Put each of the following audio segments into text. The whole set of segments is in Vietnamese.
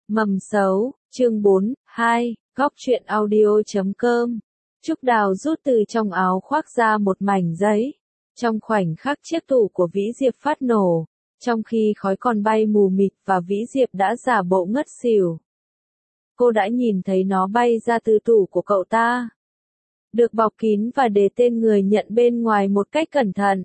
Mầm xấu, chương 4, 2, góc truyện audio.com. Trúc Đào rút từ trong áo khoác ra một mảnh giấy. Trong khoảnh khắc chiếc tủ của Vĩ Diệp phát nổ, trong khi khói còn bay mù mịt và Vĩ Diệp đã giả bộ ngất xỉu. Cô đã nhìn thấy nó bay ra từ tủ của cậu ta. Được bọc kín và để tên người nhận bên ngoài một cách cẩn thận.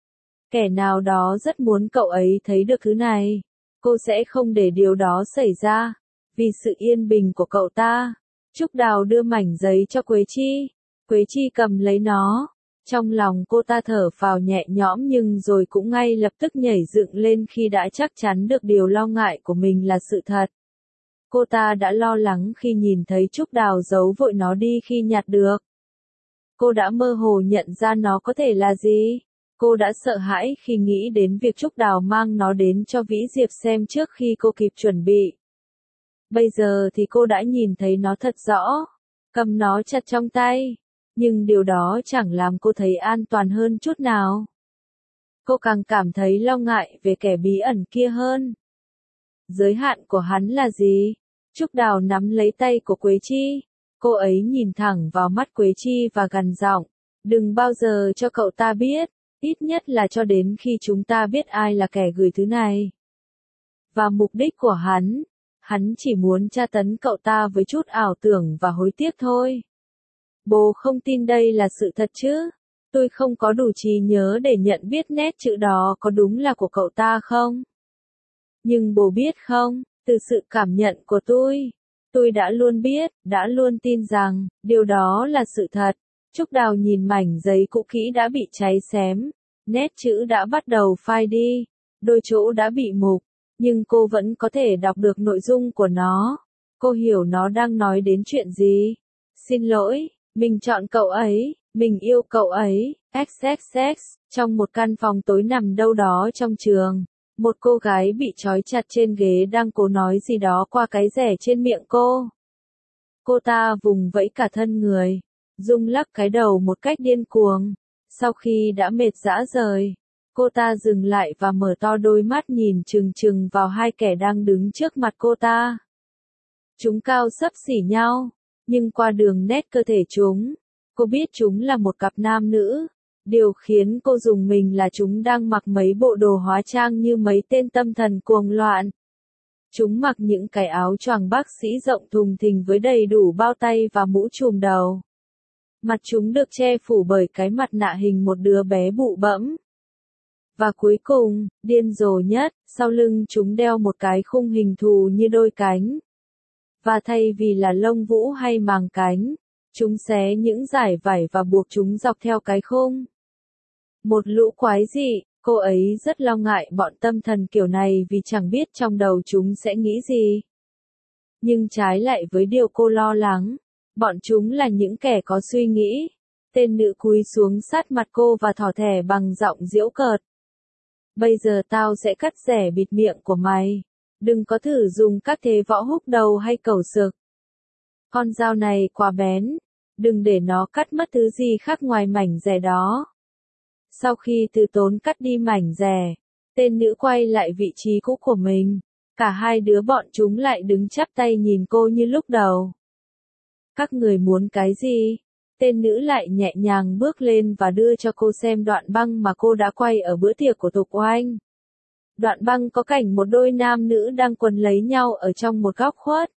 Kẻ nào đó rất muốn cậu ấy thấy được thứ này. Cô sẽ không để điều đó xảy ra. Vì sự yên bình của cậu ta, Trúc Đào đưa mảnh giấy cho Quế Chi. Quế Chi cầm lấy nó. Trong lòng cô ta thở phào nhẹ nhõm nhưng rồi cũng ngay lập tức nhảy dựng lên khi đã chắc chắn được điều lo ngại của mình là sự thật. Cô ta đã lo lắng khi nhìn thấy Trúc Đào giấu vội nó đi khi nhặt được. Cô đã mơ hồ nhận ra nó có thể là gì. Cô đã sợ hãi khi nghĩ đến việc Trúc Đào mang nó đến cho Vĩ Diệp xem trước khi cô kịp chuẩn bị. Bây giờ thì cô đã nhìn thấy nó thật rõ, cầm nó chặt trong tay, nhưng điều đó chẳng làm cô thấy an toàn hơn chút nào. Cô càng cảm thấy lo ngại về kẻ bí ẩn kia hơn. Giới hạn của hắn là gì? Trúc Đào nắm lấy tay của Quế Chi. Cô ấy nhìn thẳng vào mắt Quế Chi và gằn giọng, đừng bao giờ cho cậu ta biết, ít nhất là cho đến khi chúng ta biết ai là kẻ gửi thứ này. Và mục đích của hắn chỉ muốn tra tấn cậu ta với chút ảo tưởng và hối tiếc thôi. Bố không tin đây là sự thật chứ? Tôi không có đủ trí nhớ để nhận biết nét chữ đó có đúng là của cậu ta không? Nhưng bố biết không, từ sự cảm nhận của tôi đã luôn biết, đã luôn tin rằng, điều đó là sự thật. Trúc Đào nhìn mảnh giấy cũ kỹ đã bị cháy xém, nét chữ đã bắt đầu phai đi, đôi chỗ đã bị mục, nhưng cô vẫn có thể đọc được nội dung của nó. Cô hiểu nó đang nói đến chuyện gì. Xin lỗi, mình chọn cậu ấy, mình yêu cậu ấy, XXX. Trong một căn phòng tối nằm đâu đó trong trường, một cô gái bị trói chặt trên ghế đang cố nói gì đó qua cái rẻ trên miệng cô. Cô ta vùng vẫy cả thân người, rung lắc cái đầu một cách điên cuồng. Sau khi đã mệt rã rời, cô ta dừng lại và mở to đôi mắt nhìn trừng trừng vào hai kẻ đang đứng trước mặt cô ta. Chúng cao xấp xỉ nhau, nhưng qua đường nét cơ thể chúng, cô biết chúng là một cặp nam nữ. Điều khiến cô rùng mình là chúng đang mặc mấy bộ đồ hóa trang như mấy tên tâm thần cuồng loạn. Chúng mặc những cái áo choàng bác sĩ rộng thùng thình với đầy đủ bao tay và mũ trùm đầu. Mặt chúng được che phủ bởi cái mặt nạ hình một đứa bé bụ bẫm. Và cuối cùng, điên rồ nhất, sau lưng chúng đeo một cái khung hình thù như đôi cánh. Và thay vì là lông vũ hay màng cánh, chúng xé những dải vải và buộc chúng dọc theo cái khung. Một lũ quái dị, cô ấy rất lo ngại bọn tâm thần kiểu này vì chẳng biết trong đầu chúng sẽ nghĩ gì. Nhưng trái lại với điều cô lo lắng, bọn chúng là những kẻ có suy nghĩ. Tên nữ cúi xuống sát mặt cô và thỏ thẻ bằng giọng giễu cợt. Bây giờ tao sẽ cắt rẻ bịt miệng của mày. Đừng có thử dùng các thế võ húc đầu hay cẩu sực. Con dao này quá bén. Đừng để nó cắt mất thứ gì khác ngoài mảnh rẻ đó. Sau khi từ tốn cắt đi mảnh rẻ, tên nữ quay lại vị trí cũ của mình. Cả hai đứa bọn chúng lại đứng chắp tay nhìn cô như lúc đầu. Các người muốn cái gì? Tên nữ lại nhẹ nhàng bước lên và đưa cho cô xem đoạn băng mà cô đã quay ở bữa tiệc của Thục Oanh. Đoạn băng có cảnh một đôi nam nữ đang quấn lấy nhau ở trong một góc khuất.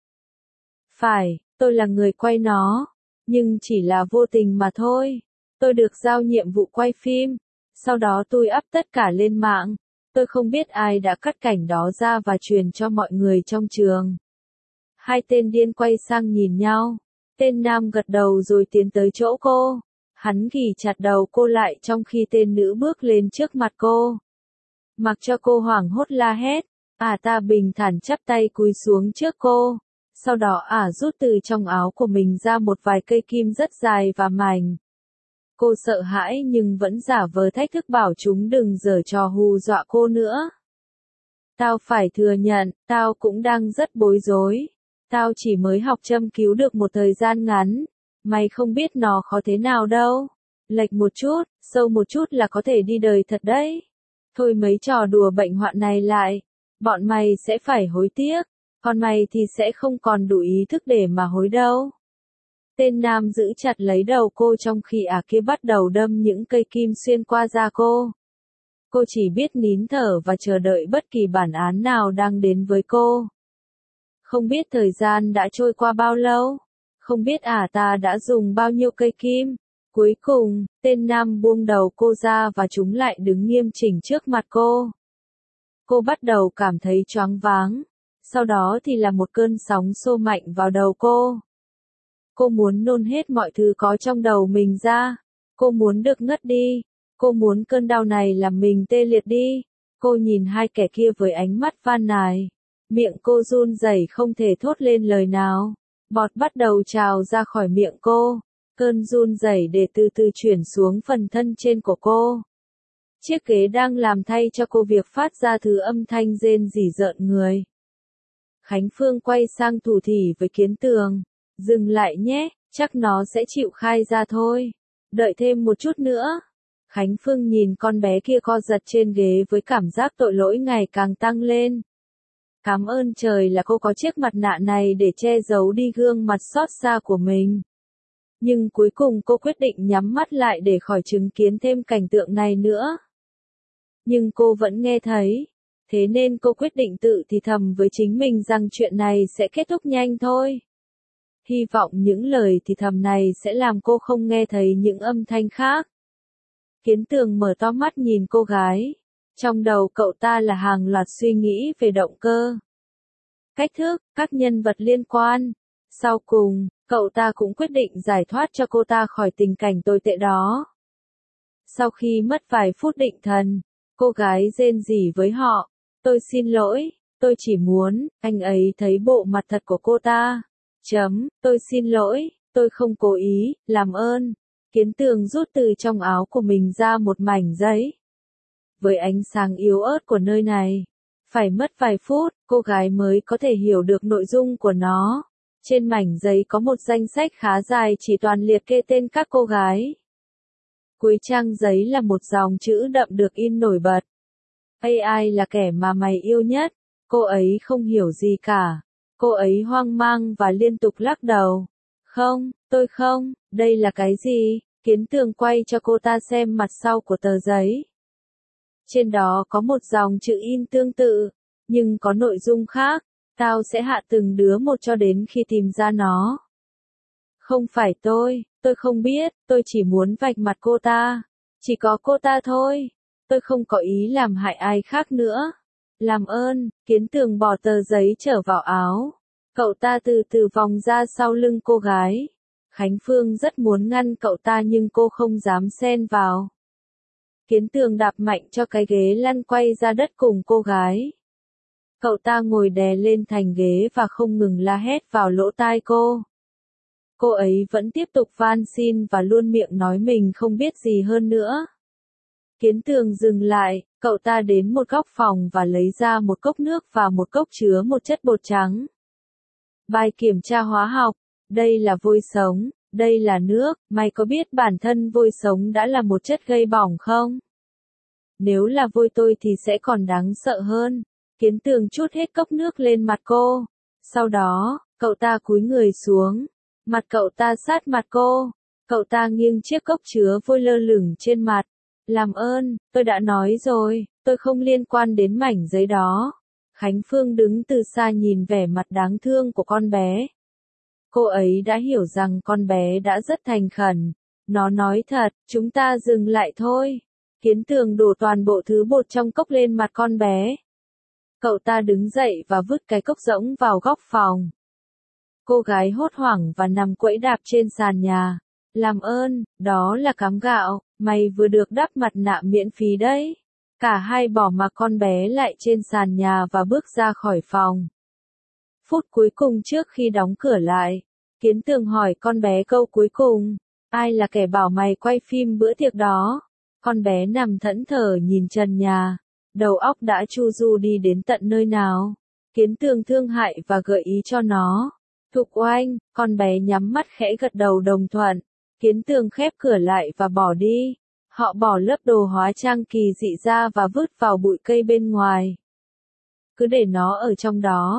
Phải, tôi là người quay nó, nhưng chỉ là vô tình mà thôi. Tôi được giao nhiệm vụ quay phim, sau đó tôi up tất cả lên mạng. Tôi không biết ai đã cắt cảnh đó ra và truyền cho mọi người trong trường. Hai tên điên quay sang nhìn nhau. Tên nam gật đầu rồi tiến tới chỗ cô. Hắn ghì chặt đầu cô lại trong khi tên nữ bước lên trước mặt cô. Mặc cho cô hoảng hốt la hét. Ta bình thản chắp tay cúi xuống trước cô. Sau đó rút từ trong áo của mình ra một vài cây kim rất dài và mảnh. Cô sợ hãi nhưng vẫn giả vờ thách thức bảo chúng đừng giở trò hù dọa cô nữa. Tao phải thừa nhận, tao cũng đang rất bối rối. Tao chỉ mới học châm cứu được một thời gian ngắn. Mày không biết nó khó thế nào đâu. Lệch một chút, sâu một chút là có thể đi đời thật đấy. Thôi mấy trò đùa bệnh hoạn này lại. Bọn mày sẽ phải hối tiếc. Còn mày thì sẽ không còn đủ ý thức để mà hối đâu. Tên nam giữ chặt lấy đầu cô trong khi ả kia bắt đầu đâm những cây kim xuyên qua da cô. Cô chỉ biết nín thở và chờ đợi bất kỳ bản án nào đang đến với cô. Không biết thời gian đã trôi qua bao lâu. Không biết ta đã dùng bao nhiêu cây kim. Cuối cùng, tên nam buông đầu cô ra và chúng lại đứng nghiêm chỉnh trước mặt cô. Cô bắt đầu cảm thấy choáng váng. Sau đó thì là một cơn sóng xô mạnh vào đầu cô. Cô muốn nôn hết mọi thứ có trong đầu mình ra. Cô muốn được ngất đi. Cô muốn cơn đau này làm mình tê liệt đi. Cô nhìn hai kẻ kia với ánh mắt van nài. Miệng cô run rẩy không thể thốt lên lời nào. Bọt bắt đầu trào ra khỏi miệng cô. Cơn run rẩy để từ từ chuyển xuống phần thân trên của cô. Chiếc ghế đang làm thay cho cô việc phát ra thứ âm thanh rên rỉ rợn người. Khánh Phương quay sang thủ thỉ với Kiến Tường. Dừng lại nhé, chắc nó sẽ chịu khai ra thôi. Đợi thêm một chút nữa. Khánh Phương nhìn con bé kia co giật trên ghế với cảm giác tội lỗi ngày càng tăng lên. Cảm ơn trời là cô có chiếc mặt nạ này để che giấu đi gương mặt xót xa của mình. Nhưng cuối cùng cô quyết định nhắm mắt lại để khỏi chứng kiến thêm cảnh tượng này nữa. Nhưng cô vẫn nghe thấy. Thế nên cô quyết định tự thì thầm với chính mình rằng chuyện này sẽ kết thúc nhanh thôi. Hy vọng những lời thì thầm này sẽ làm cô không nghe thấy những âm thanh khác. Kiến Tường mở to mắt nhìn cô gái. Trong đầu cậu ta là hàng loạt suy nghĩ về động cơ, cách thức, các nhân vật liên quan. Sau cùng, cậu ta cũng quyết định giải thoát cho cô ta khỏi tình cảnh tồi tệ đó. Sau khi mất vài phút định thần, cô gái rên rỉ với họ. Tôi xin lỗi, tôi chỉ muốn, anh ấy thấy bộ mặt thật của cô ta. Tôi xin lỗi, tôi không cố ý, làm ơn. Kiến Tường rút từ trong áo của mình ra một mảnh giấy. Với ánh sáng yếu ớt của nơi này, phải mất vài phút, cô gái mới có thể hiểu được nội dung của nó. Trên mảnh giấy có một danh sách khá dài chỉ toàn liệt kê tên các cô gái. Cuối trang giấy là một dòng chữ đậm được in nổi bật. AI là kẻ mà mày yêu nhất. Cô ấy không hiểu gì cả. Cô ấy hoang mang và liên tục lắc đầu. Không, tôi không, đây là cái gì? Kiến Tường quay cho cô ta xem mặt sau của tờ giấy. Trên đó có một dòng chữ in tương tự, nhưng có nội dung khác. Tao sẽ hạ từng đứa một cho đến khi tìm ra nó. Không phải tôi không biết, tôi chỉ muốn vạch mặt cô ta. Chỉ có cô ta thôi. Tôi không có ý làm hại ai khác nữa. Làm ơn, Kiến Tường bỏ tờ giấy trở vào áo. Cậu ta từ từ vòng ra sau lưng cô gái. Khánh Phương rất muốn ngăn cậu ta nhưng cô không dám xen vào. Kiến Tường đạp mạnh cho cái ghế lăn quay ra đất cùng cô gái. Cậu ta ngồi đè lên thành ghế và không ngừng la hét vào lỗ tai cô. Cô ấy vẫn tiếp tục van xin và luôn miệng nói mình không biết gì hơn nữa. Kiến Tường dừng lại, cậu ta đến một góc phòng và lấy ra một cốc nước và một cốc chứa một chất bột trắng. Bài kiểm tra hóa học, đây là vôi sống, đây là nước, mày có biết bản thân vôi sống đã là một chất gây bỏng không? Nếu là vôi tôi thì sẽ còn đáng sợ hơn. Kiến Tường trút hết cốc nước lên mặt cô. Sau đó, cậu ta cúi người xuống. Mặt cậu ta sát mặt cô. Cậu ta nghiêng chiếc cốc chứa vôi lơ lửng trên mặt. Làm ơn, tôi đã nói rồi, tôi không liên quan đến mảnh giấy đó. Khánh Phương đứng từ xa nhìn vẻ mặt đáng thương của con bé. Cô ấy đã hiểu rằng con bé đã rất thành khẩn. Nó nói thật, chúng ta dừng lại thôi. Kiến Tường đổ toàn bộ thứ bột trong cốc lên mặt con bé. Cậu ta đứng dậy và vứt cái cốc rỗng vào góc phòng. Cô gái hốt hoảng và nằm quẫy đạp trên sàn nhà. Làm ơn, đó là cám gạo, mày vừa được đắp mặt nạ miễn phí đấy. Cả hai bỏ mặc con bé lại trên sàn nhà và bước ra khỏi phòng. Phút cuối cùng trước khi đóng cửa lại, Kiến Tường hỏi con bé câu cuối cùng. Ai là kẻ bảo mày quay phim bữa tiệc đó? Con bé nằm thẫn thờ nhìn trần nhà. Đầu óc đã chu du đi đến tận nơi nào. Kiến Tường thương hại và gợi ý cho nó. Thục Oanh, con bé nhắm mắt khẽ gật đầu đồng thuận. Kiến Tường khép cửa lại và bỏ đi. Họ bỏ lớp đồ hóa trang kỳ dị ra và vứt vào bụi cây bên ngoài. Cứ để nó ở trong đó.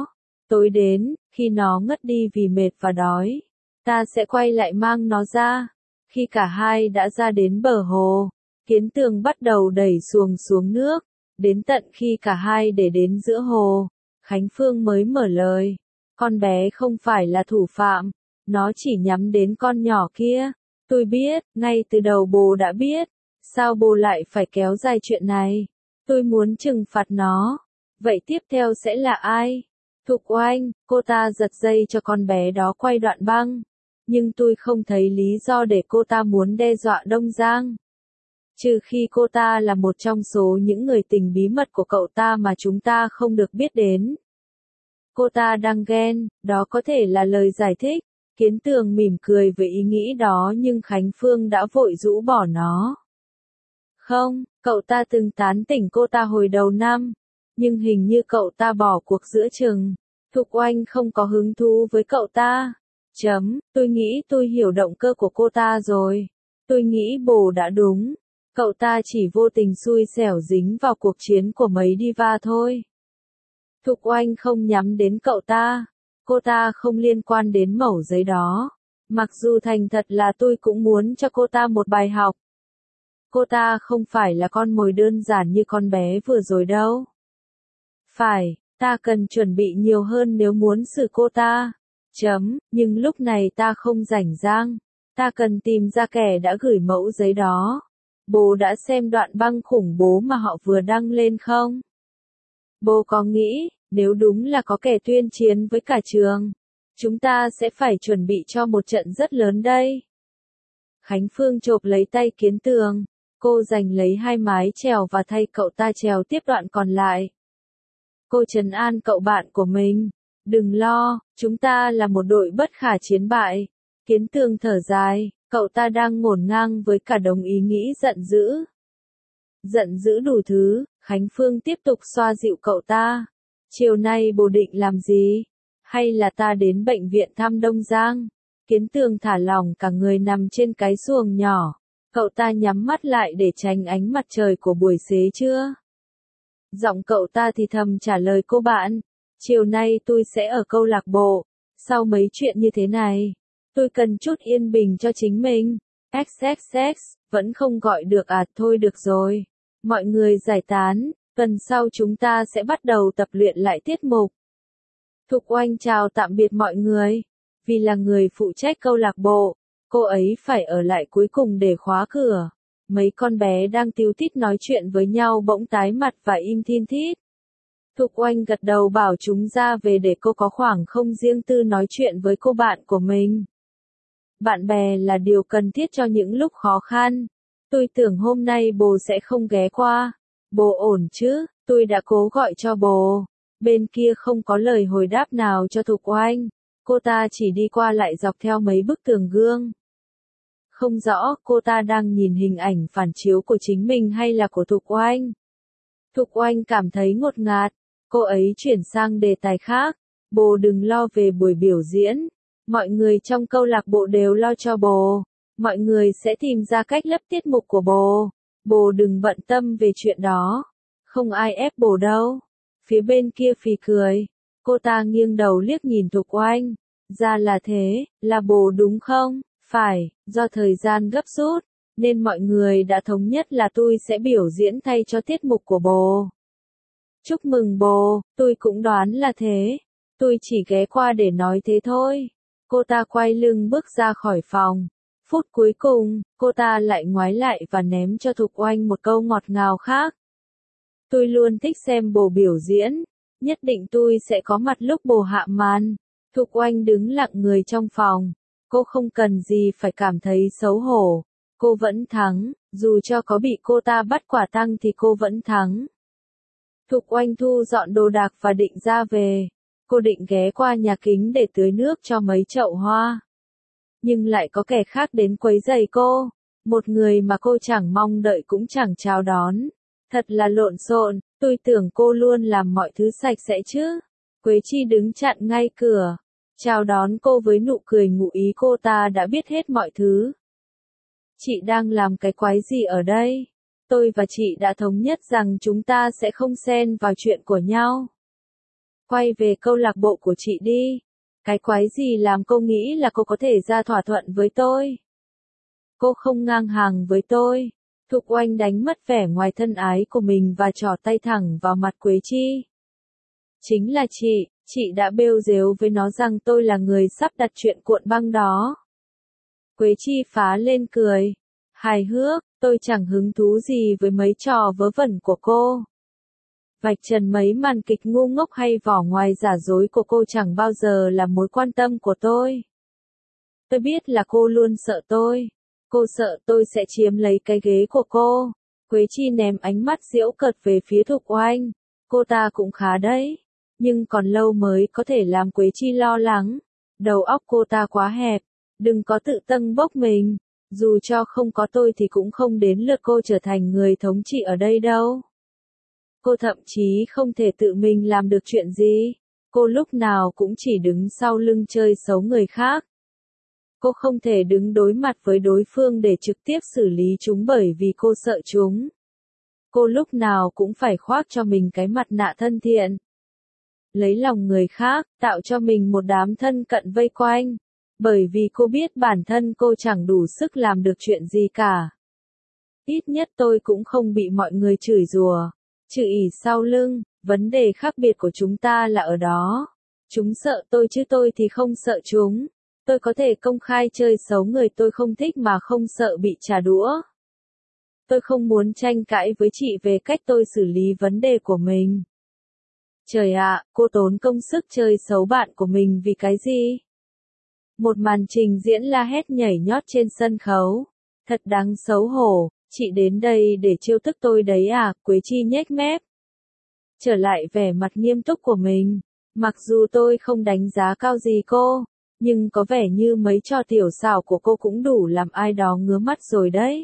Tối đến, khi nó ngất đi vì mệt và đói, ta sẽ quay lại mang nó ra. Khi cả hai đã ra đến bờ hồ, Kiến Tường bắt đầu đẩy xuồng xuống nước, đến tận khi cả hai để đến giữa hồ, Khánh Phương mới mở lời. Con bé không phải là thủ phạm, nó chỉ nhắm đến con nhỏ kia. Tôi biết, ngay từ đầu bố đã biết, sao bố lại phải kéo dài chuyện này? Tôi muốn trừng phạt nó. Vậy tiếp theo sẽ là ai? Thục Oanh, cô ta giật dây cho con bé đó quay đoạn băng. Nhưng tôi không thấy lý do để cô ta muốn đe dọa Đông Giang. Trừ khi cô ta là một trong số những người tình bí mật của cậu ta mà chúng ta không được biết đến. Cô ta đang ghen, đó có thể là lời giải thích. Kiến Tường mỉm cười với ý nghĩ đó nhưng Khánh Phương đã vội rũ bỏ nó. Không, cậu ta từng tán tỉnh cô ta hồi đầu năm. Nhưng hình như cậu ta bỏ cuộc giữa chừng. Thục Oanh không có hứng thú với cậu ta. Tôi nghĩ tôi hiểu động cơ của cô ta rồi. Tôi nghĩ bồ đã đúng. Cậu ta chỉ vô tình xui xẻo dính vào cuộc chiến của mấy diva thôi. Thục Oanh không nhắm đến cậu ta. Cô ta không liên quan đến mẩu giấy đó. Mặc dù thành thật là tôi cũng muốn cho cô ta một bài học. Cô ta không phải là con mồi đơn giản như con bé vừa rồi đâu. Phải, ta cần chuẩn bị nhiều hơn nếu muốn xử cô ta. Nhưng lúc này ta không rảnh rang. Ta cần tìm ra kẻ đã gửi mẫu giấy đó. Bố đã xem đoạn băng khủng bố mà họ vừa đăng lên không? Bố có nghĩ, nếu đúng là có kẻ tuyên chiến với cả trường, chúng ta sẽ phải chuẩn bị cho một trận rất lớn đây. Khánh Phương chộp lấy tay Kiến Tường. Cô giành lấy hai mái chèo và thay cậu ta chèo tiếp đoạn còn lại. Cô trấn an cậu bạn của mình. Đừng lo, chúng ta là một đội bất khả chiến bại. Kiến Tường thở dài, cậu ta đang ngổn ngang với cả đống ý nghĩ giận dữ. Giận dữ đủ thứ, Khánh Phương tiếp tục xoa dịu cậu ta. Chiều nay bố định làm gì? Hay là ta đến bệnh viện thăm Đông Giang? Kiến Tường thả lỏng cả người nằm trên cái xuồng nhỏ. Cậu ta nhắm mắt lại để tránh ánh mặt trời của buổi xế trưa. Giọng cậu ta thì thầm trả lời cô bạn. Chiều nay tôi sẽ ở câu lạc bộ. Sau mấy chuyện như thế này, tôi cần chút yên bình cho chính mình. XXX, vẫn không gọi được à? Thôi được rồi. Mọi người giải tán, tuần sau chúng ta sẽ bắt đầu tập luyện lại tiết mục. Thục Oanh chào tạm biệt mọi người. Vì là người phụ trách câu lạc bộ, cô ấy phải ở lại cuối cùng để khóa cửa. Mấy con bé đang tíu tít nói chuyện với nhau bỗng tái mặt và im thin thít. Thục Oanh gật đầu bảo chúng ra về để cô có khoảng không riêng tư nói chuyện với cô bạn của mình. Bạn bè là điều cần thiết cho những lúc khó khăn. Tôi tưởng hôm nay bố sẽ không ghé qua. Bố ổn chứ? Tôi đã cố gọi cho bố. Bên kia không có lời hồi đáp nào cho Thục Oanh. Cô ta chỉ đi qua lại dọc theo mấy bức tường gương. Không rõ cô ta đang nhìn hình ảnh phản chiếu của chính mình hay là của Thục Oanh. Thục Oanh cảm thấy ngột ngạt. Cô ấy chuyển sang đề tài khác. Bố đừng lo về buổi biểu diễn. Mọi người trong câu lạc bộ đều lo cho bố. Mọi người sẽ tìm ra cách lấp tiết mục của bố. Bố đừng bận tâm về chuyện đó. Không ai ép bố đâu. Phía bên kia phì cười. Cô ta nghiêng đầu liếc nhìn Thục Oanh. Ra là thế, là bố đúng không? Phải, do thời gian gấp rút, nên mọi người đã thống nhất là tôi sẽ biểu diễn thay cho tiết mục của bố. Chúc mừng bố, tôi cũng đoán là thế. Tôi chỉ ghé qua để nói thế thôi. Cô ta quay lưng bước ra khỏi phòng. Phút cuối cùng, cô ta lại ngoái lại và ném cho Thục Oanh một câu ngọt ngào khác. Tôi luôn thích xem bố biểu diễn. Nhất định tôi sẽ có mặt lúc bố hạ màn. Thục Oanh đứng lặng người trong phòng. Cô không cần gì phải cảm thấy xấu hổ. Cô vẫn thắng, dù cho có bị cô ta bắt quả tang thì cô vẫn thắng. Thục Oanh thu dọn đồ đạc và định ra về. Cô định ghé qua nhà kính để tưới nước cho mấy chậu hoa. Nhưng lại có kẻ khác đến quấy rầy cô. Một người mà cô chẳng mong đợi cũng chẳng chào đón. Thật là lộn xộn, tôi tưởng cô luôn làm mọi thứ sạch sẽ chứ. Quế Chi đứng chặn ngay cửa. Chào đón cô với nụ cười ngụ ý cô ta đã biết hết mọi thứ. Chị đang làm cái quái gì ở đây? Tôi và chị đã thống nhất rằng chúng ta sẽ không xen vào chuyện của nhau. Quay về câu lạc bộ của chị đi. Cái quái gì làm cô nghĩ là cô có thể ra thỏa thuận với tôi? Cô không ngang hàng với tôi. Thục Oanh đánh mất vẻ ngoài thân ái của mình và trỏ tay thẳng vào mặt Quế Chi. Chính là chị đã bêu rếu với nó rằng tôi là người sắp đặt chuyện cuộn băng đó. Quế Chi phá lên cười. Hài hước, tôi chẳng hứng thú gì với mấy trò vớ vẩn của cô. Vạch trần mấy màn kịch ngu ngốc hay vỏ ngoài giả dối của cô chẳng bao giờ là mối quan tâm của tôi. Tôi biết là cô luôn sợ tôi. Cô sợ tôi sẽ chiếm lấy cái ghế của cô. Quế Chi ném ánh mắt giễu cợt về phía Thục Oanh. Cô ta cũng khá đấy. Nhưng còn lâu mới có thể làm Quế Chi lo lắng. Đầu óc cô ta quá hẹp. Đừng có tự tâng bốc mình. Dù cho không có tôi thì cũng không đến lượt cô trở thành người thống trị ở đây đâu. Cô thậm chí không thể tự mình làm được chuyện gì. Cô lúc nào cũng chỉ đứng sau lưng chơi xấu người khác. Cô không thể đứng đối mặt với đối phương để trực tiếp xử lý chúng bởi vì cô sợ chúng. Cô lúc nào cũng phải khoác cho mình cái mặt nạ thân thiện. Lấy lòng người khác, tạo cho mình một đám thân cận vây quanh. Bởi vì cô biết bản thân cô chẳng đủ sức làm được chuyện gì cả. Ít nhất tôi cũng không bị mọi người chửi rủa, chửi ỉ sau lưng. Vấn đề khác biệt của chúng ta là ở đó. Chúng sợ tôi chứ tôi thì không sợ chúng. Tôi có thể công khai chơi xấu người tôi không thích mà không sợ bị trả đũa. Tôi không muốn tranh cãi với chị về cách tôi xử lý vấn đề của mình. Trời ạ, cô tốn công sức chơi xấu bạn của mình vì cái gì? Một màn trình diễn la hét nhảy nhót trên sân khấu. Thật đáng xấu hổ, chị đến đây để trêu tức tôi đấy à? Quế Chi nhếch mép. Trở lại vẻ mặt nghiêm túc của mình. Mặc dù tôi không đánh giá cao gì cô, nhưng có vẻ như mấy trò tiểu xảo của cô cũng đủ làm ai đó ngứa mắt rồi đấy.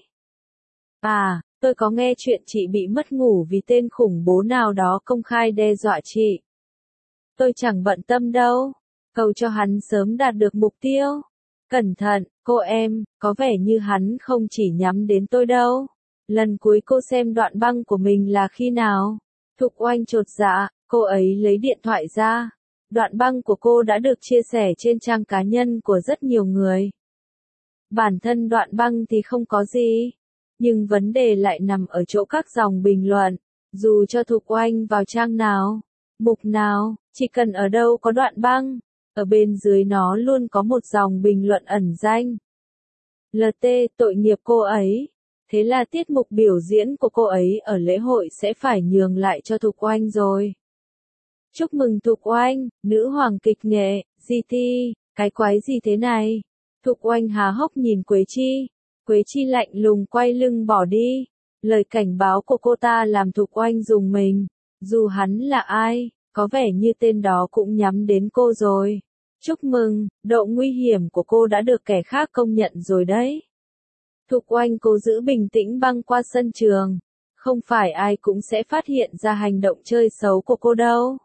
À, tôi có nghe chuyện chị bị mất ngủ vì tên khủng bố nào đó công khai đe dọa chị. Tôi chẳng bận tâm đâu. Cầu cho hắn sớm đạt được mục tiêu. Cẩn thận, cô em, có vẻ như hắn không chỉ nhắm đến tôi đâu. Lần cuối cô xem đoạn băng của mình là khi nào? Thục Oanh chột dạ, cô ấy lấy điện thoại ra. Đoạn băng của cô đã được chia sẻ trên trang cá nhân của rất nhiều người. Bản thân đoạn băng thì không có gì. Nhưng vấn đề lại nằm ở chỗ các dòng bình luận. Dù cho Thục Oanh vào trang nào, mục nào, chỉ cần ở đâu có đoạn băng, ở bên dưới nó luôn có một dòng bình luận ẩn danh. LT, tội nghiệp cô ấy. Thế là tiết mục biểu diễn của cô ấy ở lễ hội sẽ phải nhường lại cho Thục Oanh rồi. Chúc mừng Thục Oanh, nữ hoàng kịch nghệ, GT, cái quái gì thế này? Thục Oanh há hốc nhìn Quế Chi. Quế Chi lạnh lùng quay lưng bỏ đi. Lời cảnh báo của cô ta làm Thục Oanh rùng mình. Dù hắn là ai, có vẻ như tên đó cũng nhắm đến cô rồi. Chúc mừng, độ nguy hiểm của cô đã được kẻ khác công nhận rồi đấy. Thục Oanh cố giữ bình tĩnh băng qua sân trường. Không phải ai cũng sẽ phát hiện ra hành động chơi xấu của cô đâu.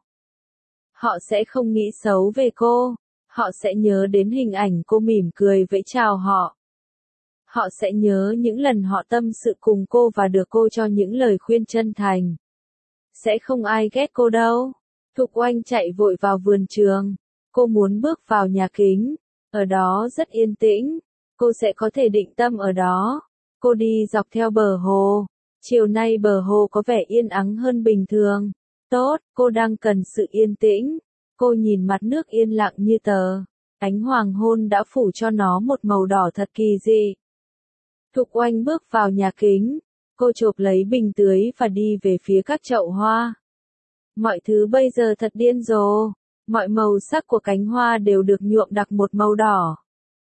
Họ sẽ không nghĩ xấu về cô. Họ sẽ nhớ đến hình ảnh cô mỉm cười vẫy chào họ. Họ sẽ nhớ những lần họ tâm sự cùng cô và được cô cho những lời khuyên chân thành. Sẽ không ai ghét cô đâu. Thục Oanh chạy vội vào vườn trường. Cô muốn bước vào nhà kính. Ở đó rất yên tĩnh. Cô sẽ có thể định tâm ở đó. Cô đi dọc theo bờ hồ. Chiều nay bờ hồ có vẻ yên ắng hơn bình thường. Tốt, cô đang cần sự yên tĩnh. Cô nhìn mặt nước yên lặng như tờ. Ánh hoàng hôn đã phủ cho nó một màu đỏ thật kỳ dị. Thục Oanh bước vào nhà kính. Cô chộp lấy bình tưới và đi về phía các chậu hoa. Mọi thứ bây giờ thật điên rồ. Mọi màu sắc của cánh hoa đều được nhuộm đặc một màu đỏ.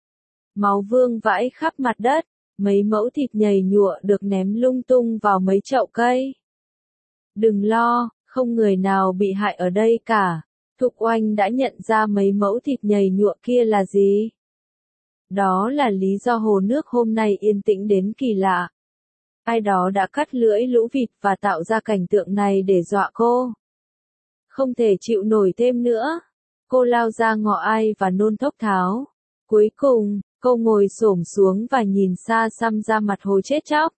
Máu vương vãi khắp mặt đất. Mấy mẫu thịt nhầy nhụa được ném lung tung vào mấy chậu cây. Đừng lo, không người nào bị hại ở đây cả. Thục Oanh đã nhận ra mấy mẫu thịt nhầy nhụa kia là gì. Đó là lý do hồ nước hôm nay yên tĩnh đến kỳ lạ. Ai đó đã cắt lưỡi lũ vịt và tạo ra cảnh tượng này để dọa cô. Không thể chịu nổi thêm nữa. Cô lao ra ngõ ai và nôn thốc tháo. Cuối cùng, cô ngồi xổm xuống và nhìn xa xăm ra mặt hồ chết chóc.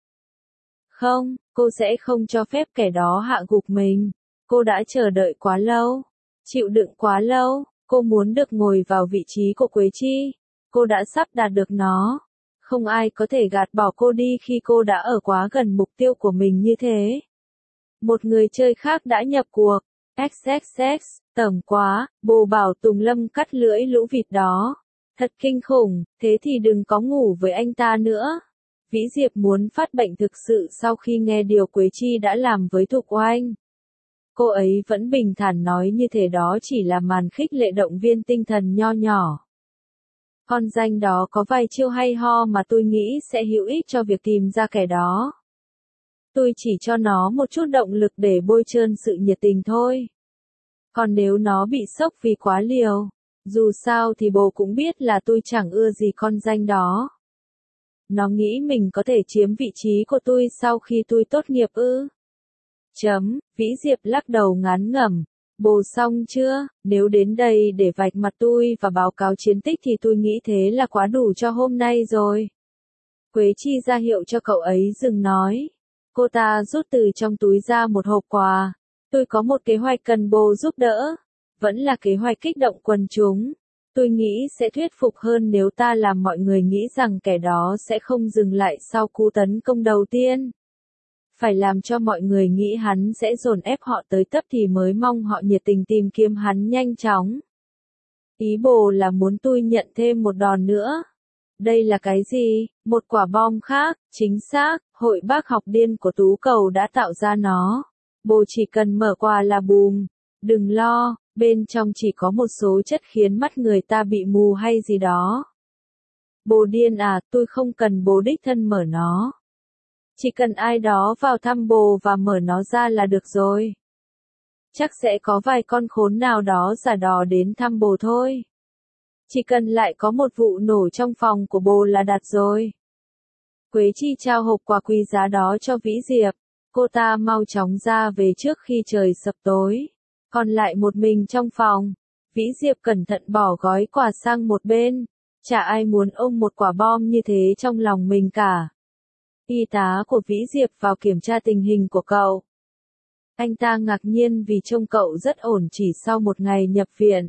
Không, cô sẽ không cho phép kẻ đó hạ gục mình. Cô đã chờ đợi quá lâu. Chịu đựng quá lâu, cô muốn được ngồi vào vị trí của Quế Chi. Cô đã sắp đạt được nó. Không ai có thể gạt bỏ cô đi khi cô đã ở quá gần mục tiêu của mình như thế. Một người chơi khác đã nhập cuộc. XXX, tởm quá, bồ bảo Tùng Lâm cắt lưỡi lũ vịt đó. Thật kinh khủng, thế thì đừng có ngủ với anh ta nữa. Vĩ Diệp muốn phát bệnh thực sự sau khi nghe điều Quế Chi đã làm với Thục Oanh. Cô ấy vẫn bình thản nói như thể đó chỉ là màn khích lệ động viên tinh thần nho nhỏ. Con danh đó có vài chiêu hay ho mà tôi nghĩ sẽ hữu ích cho việc tìm ra kẻ đó. Tôi chỉ cho nó một chút động lực để bôi trơn sự nhiệt tình thôi. Còn nếu nó bị sốc vì quá liều, dù sao thì bố cũng biết là tôi chẳng ưa gì con danh đó. Nó nghĩ mình có thể chiếm vị trí của tôi sau khi tôi tốt nghiệp ư? Vĩ Diệp lắc đầu ngán ngẩm. Bồ xong chưa? Nếu đến đây để vạch mặt tôi và báo cáo chiến tích thì tôi nghĩ thế là quá đủ cho hôm nay rồi. Quế Chi ra hiệu cho cậu ấy dừng nói. Cô ta rút từ trong túi ra một hộp quà. Tôi có một kế hoạch cần bồ giúp đỡ. Vẫn là kế hoạch kích động quần chúng. Tôi nghĩ sẽ thuyết phục hơn nếu ta làm mọi người nghĩ rằng kẻ đó sẽ không dừng lại sau cú tấn công đầu tiên. Phải làm cho mọi người nghĩ hắn sẽ dồn ép họ tới tấp thì mới mong họ nhiệt tình tìm kiếm hắn nhanh chóng. Ý bồ là muốn tôi nhận thêm một đòn nữa. Đây là cái gì? Một quả bom khác, chính xác, hội bác học điên của Tú Cầu đã tạo ra nó. Bồ chỉ cần mở quà là bùm. Đừng lo, bên trong chỉ có một số chất khiến mắt người ta bị mù hay gì đó. Bồ điên à, tôi không cần bồ đích thân mở nó. Chỉ cần ai đó vào thăm bồ và mở nó ra là được rồi. Chắc sẽ có vài con khốn nào đó giả đò đến thăm bồ thôi. Chỉ cần lại có một vụ nổ trong phòng của bồ là đạt rồi. Quế Chi trao hộp quà quý giá đó cho Vĩ Diệp. Cô ta mau chóng ra về trước khi trời sập tối. Còn lại một mình trong phòng. Vĩ Diệp cẩn thận bỏ gói quà sang một bên. Chả ai muốn ôm một quả bom như thế trong lòng mình cả. Y tá của Vĩ Diệp vào kiểm tra tình hình của cậu. Anh ta ngạc nhiên vì trông cậu rất ổn chỉ sau một ngày nhập viện.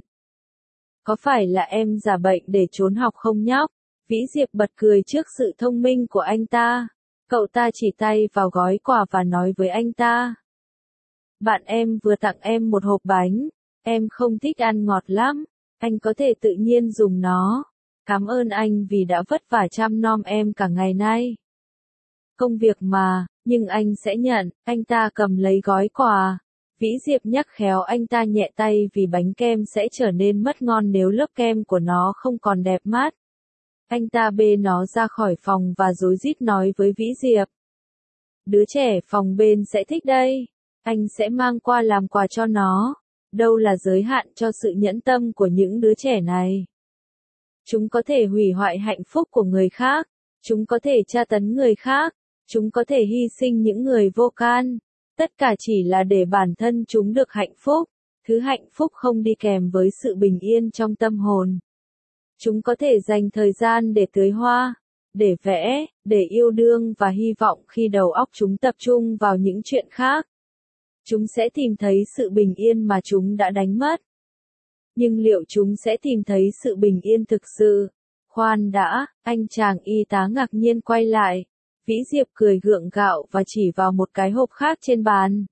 Có phải là em giả bệnh để trốn học không nhóc? Vĩ Diệp bật cười trước sự thông minh của anh ta. Cậu ta chỉ tay vào gói quà và nói với anh ta. Bạn em vừa tặng em một hộp bánh. Em không thích ăn ngọt lắm. Anh có thể tự nhiên dùng nó. Cảm ơn anh vì đã vất vả chăm nom em cả ngày nay. Công việc mà, nhưng anh sẽ nhận. Anh ta cầm lấy gói quà. Vĩ Diệp nhắc khéo anh ta nhẹ tay vì bánh kem sẽ trở nên mất ngon nếu lớp kem của nó không còn đẹp mắt. Anh ta bê nó ra khỏi phòng và rối rít nói với Vĩ Diệp. Đứa trẻ phòng bên sẽ thích đây. Anh sẽ mang qua làm quà cho nó. Đâu là giới hạn cho sự nhẫn tâm của những đứa trẻ này. Chúng có thể hủy hoại hạnh phúc của người khác. Chúng có thể tra tấn người khác. Chúng có thể hy sinh những người vô can. Tất cả chỉ là để bản thân chúng được hạnh phúc. Thứ hạnh phúc không đi kèm với sự bình yên trong tâm hồn. Chúng có thể dành thời gian để tưới hoa, để vẽ, để yêu đương và hy vọng khi đầu óc chúng tập trung vào những chuyện khác. Chúng sẽ tìm thấy sự bình yên mà chúng đã đánh mất. Nhưng liệu chúng sẽ tìm thấy sự bình yên thực sự? Khoan đã, anh chàng y tá ngạc nhiên quay lại. Vĩ Diệp cười gượng gạo và chỉ vào một cái hộp khác trên bàn.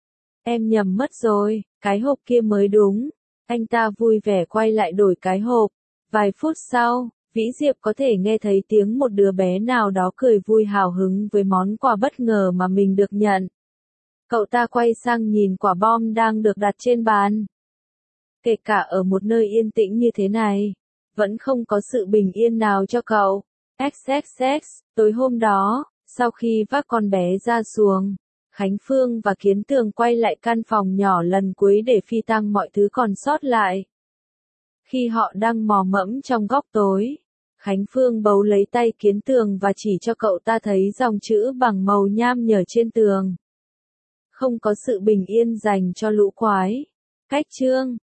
Em nhầm mất rồi, cái hộp kia mới đúng. Anh ta vui vẻ quay lại đổi cái hộp. Vài phút sau, Vĩ Diệp có thể nghe thấy tiếng một đứa bé nào đó cười vui hào hứng với món quà bất ngờ mà mình được nhận. Cậu ta quay sang nhìn quả bom đang được đặt trên bàn. Kể cả ở một nơi yên tĩnh như thế này, vẫn không có sự bình yên nào cho cậu. XXX, tối hôm đó, sau khi vác con bé ra xuồng, Khánh Phương và Kiến Tường quay lại căn phòng nhỏ lần cuối để phi tang mọi thứ còn sót lại. Khi họ đang mò mẫm trong góc tối, Khánh Phương bấu lấy tay Kiến Tường và chỉ cho cậu ta thấy dòng chữ bằng màu nham nhở trên tường. Không có sự bình yên dành cho lũ quái. Cách chương